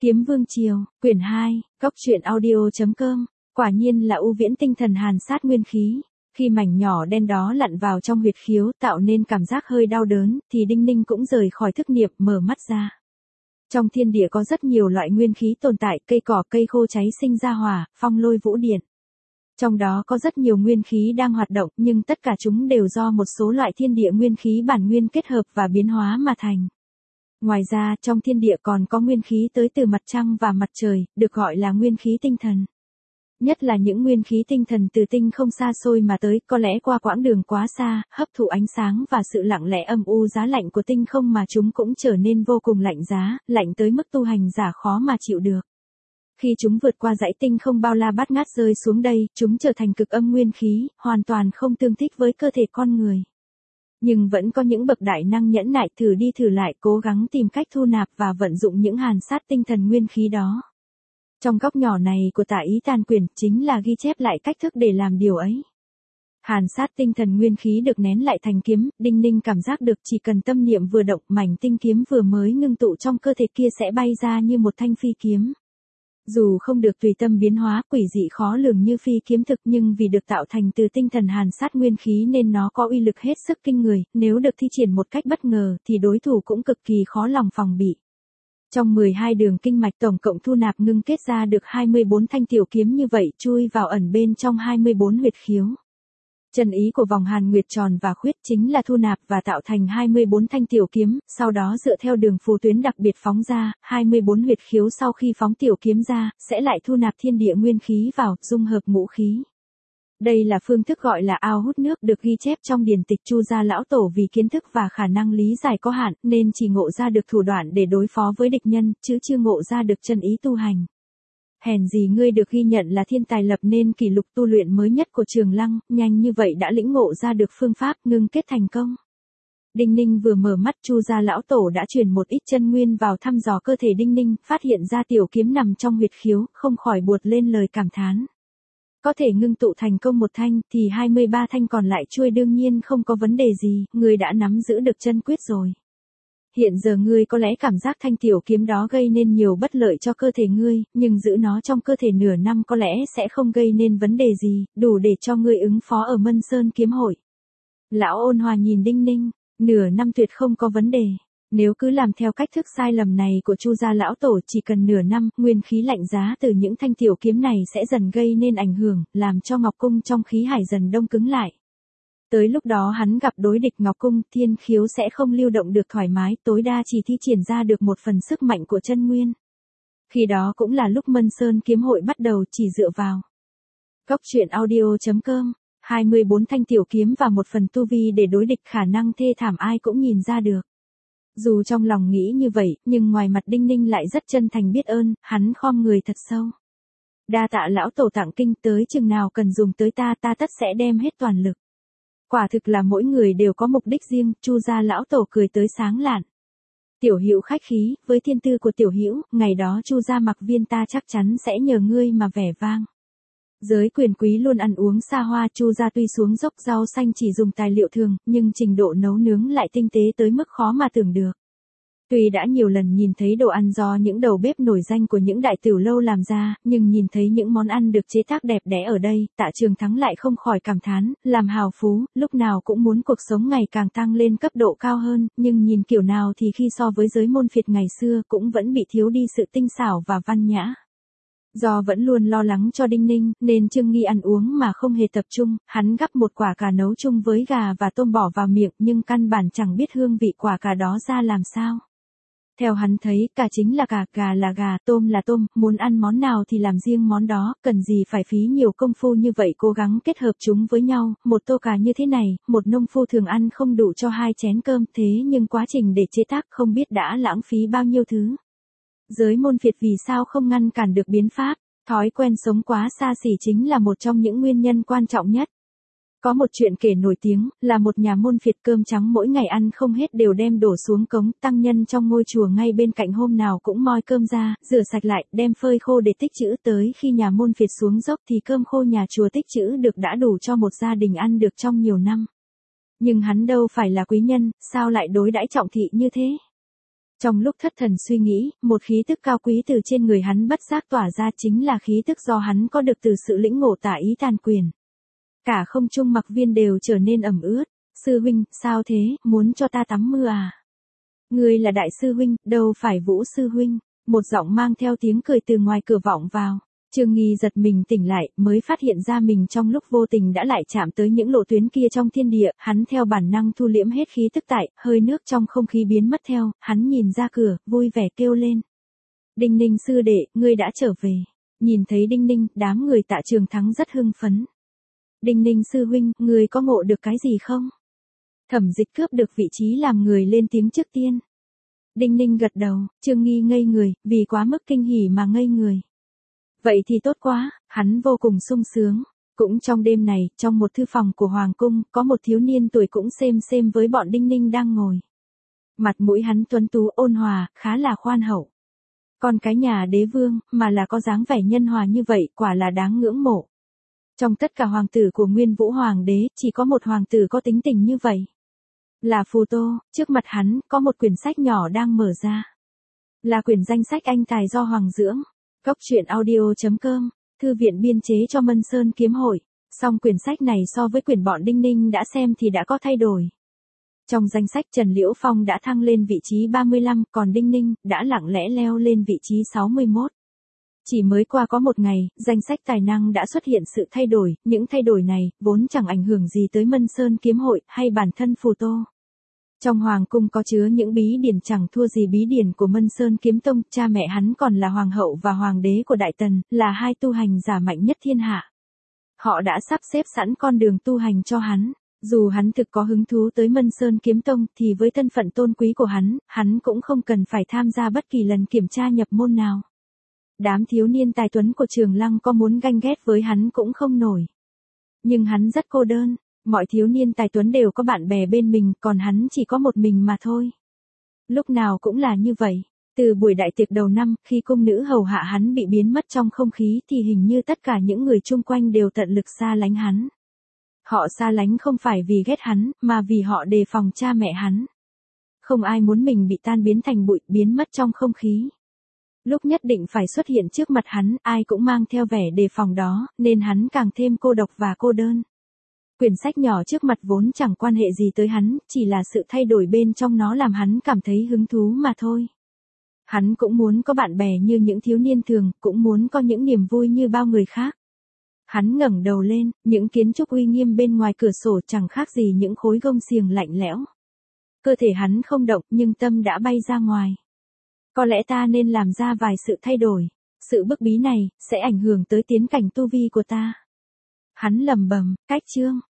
Kiếm Vương Triều, quyển 2, Góc truyện audio.com, quả nhiên là u viễn tinh thần hàn sát nguyên khí. Khi mảnh nhỏ đen đó lặn vào trong huyệt khiếu tạo nên cảm giác hơi đau đớn, thì Đinh Ninh cũng rời khỏi thức niệm mở mắt ra. Trong thiên địa có rất nhiều loại nguyên khí tồn tại, cây cỏ cây khô cháy sinh ra hỏa, phong lôi vũ điện. Trong đó có rất nhiều nguyên khí đang hoạt động, nhưng tất cả chúng đều do một số loại thiên địa nguyên khí bản nguyên kết hợp và biến hóa mà thành. Ngoài ra, trong thiên địa còn có nguyên khí tới từ mặt trăng và mặt trời, được gọi là nguyên khí tinh thần. Nhất là những nguyên khí tinh thần từ tinh không xa xôi mà tới, có lẽ qua quãng đường quá xa, hấp thụ ánh sáng và sự lặng lẽ âm u giá lạnh của tinh không mà chúng cũng trở nên vô cùng lạnh giá, lạnh tới mức tu hành giả khó mà chịu được. Khi chúng vượt qua dãy tinh không bao la bát ngát rơi xuống đây, chúng trở thành cực âm nguyên khí, hoàn toàn không tương thích với cơ thể con người. Nhưng vẫn có những bậc đại năng nhẫn nại thử đi thử lại cố gắng tìm cách thu nạp và vận dụng những hàn sát tinh thần nguyên khí đó. Trong góc nhỏ này của Tả Ý Tàn Quyển chính là ghi chép lại cách thức để làm điều ấy. Hàn sát tinh thần nguyên khí được nén lại thành kiếm, Đinh Ninh cảm giác được chỉ cần tâm niệm vừa động, mảnh tinh kiếm vừa mới ngưng tụ trong cơ thể kia sẽ bay ra như một thanh phi kiếm. Dù không được tùy tâm biến hóa quỷ dị khó lường như phi kiếm thực, nhưng vì được tạo thành từ tinh thần hàn sát nguyên khí nên nó có uy lực hết sức kinh người, nếu được thi triển một cách bất ngờ thì đối thủ cũng cực kỳ khó lòng phòng bị. Trong 12 đường kinh mạch tổng cộng thu nạp ngưng kết ra được 24 thanh tiểu kiếm như vậy chui vào ẩn bên trong 24 huyệt khiếu. Chân ý của vòng hàn nguyệt tròn và khuyết chính là thu nạp và tạo thành 24 thanh tiểu kiếm, sau đó dựa theo đường phù tuyến đặc biệt phóng ra, 24 huyệt khiếu sau khi phóng tiểu kiếm ra, sẽ lại thu nạp thiên địa nguyên khí vào, dung hợp ngũ khí. Đây là phương thức gọi là ao hút nước được ghi chép trong điển tịch Chu Gia Lão Tổ, vì kiến thức và khả năng lý giải có hạn nên chỉ ngộ ra được thủ đoạn để đối phó với địch nhân, chứ chưa ngộ ra được chân ý tu hành. Hèn gì ngươi được ghi nhận là thiên tài lập nên kỷ lục tu luyện mới nhất của Trường Lăng, nhanh như vậy đã lĩnh ngộ ra được phương pháp ngưng kết thành công. Đinh Ninh vừa mở mắt, Chu Gia Lão Tổ đã truyền một ít chân nguyên vào thăm dò cơ thể Đinh Ninh, phát hiện ra tiểu kiếm nằm trong huyệt khiếu, không khỏi buột lên lời cảm thán. Có thể ngưng tụ thành công một thanh, thì 23 thanh còn lại chui đương nhiên không có vấn đề gì, ngươi đã nắm giữ được chân quyết rồi. Hiện giờ ngươi có lẽ cảm giác thanh tiểu kiếm đó gây nên nhiều bất lợi cho cơ thể ngươi, nhưng giữ nó trong cơ thể nửa năm có lẽ sẽ không gây nên vấn đề gì, đủ để cho ngươi ứng phó ở Mân Sơn kiếm hội. Lão ôn hòa nhìn Đinh Ninh, nửa năm tuyệt không có vấn đề. Nếu cứ làm theo cách thức sai lầm này của Chu Gia Lão Tổ, chỉ cần nửa năm, nguyên khí lạnh giá từ những thanh tiểu kiếm này sẽ dần gây nên ảnh hưởng, làm cho Ngọc Cung trong khí hải dần đông cứng lại. Tới lúc đó hắn gặp đối địch Ngọc Cung, thiên khiếu sẽ không lưu động được thoải mái, tối đa chỉ thi triển ra được một phần sức mạnh của chân nguyên. Khi đó cũng là lúc Mân Sơn kiếm hội bắt đầu, chỉ dựa vào Góc truyện audio.com, 24 thanh tiểu kiếm và một phần tu vi để đối địch khả năng thê thảm ai cũng nhìn ra được. Dù trong lòng nghĩ như vậy, nhưng ngoài mặt Đinh Ninh lại rất chân thành biết ơn, hắn khom người thật sâu. Đa tạ Lão Tổ tặng kinh, tới chừng nào cần dùng tới ta tất sẽ đem hết toàn lực. Quả thực là mỗi người đều có mục đích riêng, Chu Gia Lão Tổ cười tới sáng lạn. Tiểu Hữu khách khí, với thiên tư của Tiểu Hữu, ngày đó Chu Gia Mặc Viên ta chắc chắn sẽ nhờ ngươi mà vẻ vang. Giới quyền quý luôn ăn uống xa hoa, Chu Gia tuy xuống dốc rau xanh chỉ dùng tài liệu thường, nhưng trình độ nấu nướng lại tinh tế tới mức khó mà tưởng được. Tuy đã nhiều lần nhìn thấy đồ ăn do những đầu bếp nổi danh của những đại tiểu lâu làm ra, nhưng nhìn thấy những món ăn được chế tác đẹp đẽ ở đây, Tạ Trường Thắng lại không khỏi cảm thán, làm hào phú, lúc nào cũng muốn cuộc sống ngày càng tăng lên cấp độ cao hơn, nhưng nhìn kiểu nào thì khi so với giới môn phiệt ngày xưa cũng vẫn bị thiếu đi sự tinh xảo và văn nhã. Do vẫn luôn lo lắng cho Đinh Ninh, nên Trương Nghi ăn uống mà không hề tập trung, hắn gắp một quả cà nấu chung với gà và tôm bỏ vào miệng nhưng căn bản chẳng biết hương vị quả cà đó ra làm sao. Theo hắn thấy, cà chính là cà, gà là gà, tôm là tôm, muốn ăn món nào thì làm riêng món đó, cần gì phải phí nhiều công phu như vậy cố gắng kết hợp chúng với nhau, một tô cà như thế này, một nông phu thường ăn không đủ cho 2 chén cơm, thế nhưng quá trình để chế tác không biết đã lãng phí bao nhiêu thứ. Giới môn phiệt vì sao không ngăn cản được biến pháp, thói quen sống quá xa xỉ chính là một trong những nguyên nhân quan trọng nhất. Có một chuyện kể nổi tiếng, là một nhà môn phiệt cơm trắng mỗi ngày ăn không hết đều đem đổ xuống cống, tăng nhân trong ngôi chùa ngay bên cạnh hôm nào cũng moi cơm ra, rửa sạch lại, đem phơi khô để tích trữ, tới khi nhà môn phiệt xuống dốc thì cơm khô nhà chùa tích trữ được đã đủ cho một gia đình ăn được trong nhiều năm. Nhưng hắn đâu phải là quý nhân, sao lại đối đãi trọng thị như thế? Trong lúc thất thần suy nghĩ, một khí tức cao quý từ trên người hắn bất giác tỏa ra, chính là khí tức do hắn có được từ sự lĩnh ngộ tả ý tàn quyền. Cả không trung mặc viên đều trở nên ẩm ướt. Sư huynh, sao thế, muốn cho ta tắm mưa à? Ngươi là đại sư huynh, đâu phải Vũ sư huynh. Một giọng mang theo tiếng cười từ ngoài cửa vọng vào. Trương Nghi giật mình tỉnh lại, mới phát hiện ra mình trong lúc vô tình đã lại chạm tới những lộ tuyến kia trong thiên địa, hắn theo bản năng thu liễm hết khí tức tại, hơi nước trong không khí biến mất theo, hắn nhìn ra cửa, vui vẻ kêu lên. Đinh Ninh sư đệ, ngươi đã trở về. Nhìn thấy Đinh Ninh, đám người Tạ Trường Thắng rất hưng phấn. Đinh Ninh sư huynh, ngươi có ngộ được cái gì không? Thẩm Dịch cướp được vị trí làm người lên tiếng trước tiên. Đinh Ninh gật đầu, Trương Nghi ngây người, vì quá mức kinh hỉ mà ngây người. Vậy thì tốt quá, hắn vô cùng sung sướng. Cũng trong đêm này, trong một thư phòng của Hoàng cung, có một thiếu niên tuổi cũng xem với bọn Đinh Ninh đang ngồi. Mặt mũi hắn tuấn tú ôn hòa, khá là khoan hậu. Còn cái nhà đế vương, mà là có dáng vẻ nhân hòa như vậy, quả là đáng ngưỡng mộ. Trong tất cả hoàng tử của Nguyên Vũ Hoàng đế, chỉ có một hoàng tử có tính tình như vậy. Là Phù Tô, trước mặt hắn, có một quyển sách nhỏ đang mở ra. Là quyển danh sách anh tài do Hoàng dưỡng. Cốc truyện audio.com, thư viện biên chế cho Mân Sơn Kiếm Hội. Song quyển sách này so với quyển bọn Đinh Ninh đã xem thì đã có thay đổi. Trong danh sách Trần Liễu Phong đã thăng lên vị trí 35, còn Đinh Ninh đã lặng lẽ leo lên vị trí 61. Chỉ mới qua có một ngày, danh sách tài năng đã xuất hiện sự thay đổi, những thay đổi này vốn chẳng ảnh hưởng gì tới Mân Sơn Kiếm Hội hay bản thân Phù Tô. Trong hoàng cung có chứa những bí điển chẳng thua gì bí điển của Mân Sơn Kiếm Tông, cha mẹ hắn còn là hoàng hậu và hoàng đế của Đại Tần, là hai tu hành giả mạnh nhất thiên hạ. Họ đã sắp xếp sẵn con đường tu hành cho hắn. Dù hắn thực có hứng thú tới Mân Sơn Kiếm Tông thì với thân phận tôn quý của hắn cũng không cần phải tham gia bất kỳ lần kiểm tra nhập môn nào. Đám thiếu niên tài tuấn của Trường Lăng có muốn ganh ghét với hắn cũng không nổi. Nhưng hắn rất cô đơn. Mọi thiếu niên tài tuấn đều có bạn bè bên mình, còn hắn chỉ có một mình mà thôi. Lúc nào cũng là như vậy. Từ buổi đại tiệc đầu năm, khi cung nữ hầu hạ hắn bị biến mất trong không khí thì hình như tất cả những người chung quanh đều tận lực xa lánh hắn. Họ xa lánh không phải vì ghét hắn, mà vì họ đề phòng cha mẹ hắn. Không ai muốn mình bị tan biến thành bụi, biến mất trong không khí. Lúc nhất định phải xuất hiện trước mặt hắn, ai cũng mang theo vẻ đề phòng đó, nên hắn càng thêm cô độc và cô đơn. Quyển sách nhỏ trước mặt vốn chẳng quan hệ gì tới hắn, chỉ là sự thay đổi bên trong nó làm hắn cảm thấy hứng thú mà thôi. Hắn cũng muốn có bạn bè như những thiếu niên thường, cũng muốn có những niềm vui như bao người khác. Hắn ngẩng đầu lên, những kiến trúc uy nghiêm bên ngoài cửa sổ chẳng khác gì những khối gông xiềng lạnh lẽo. Cơ thể hắn không động, nhưng tâm đã bay ra ngoài. Có lẽ ta nên làm ra vài sự thay đổi. Sự bức bí này sẽ ảnh hưởng tới tiến cảnh tu vi của ta. Hắn lẩm bẩm, cách chương.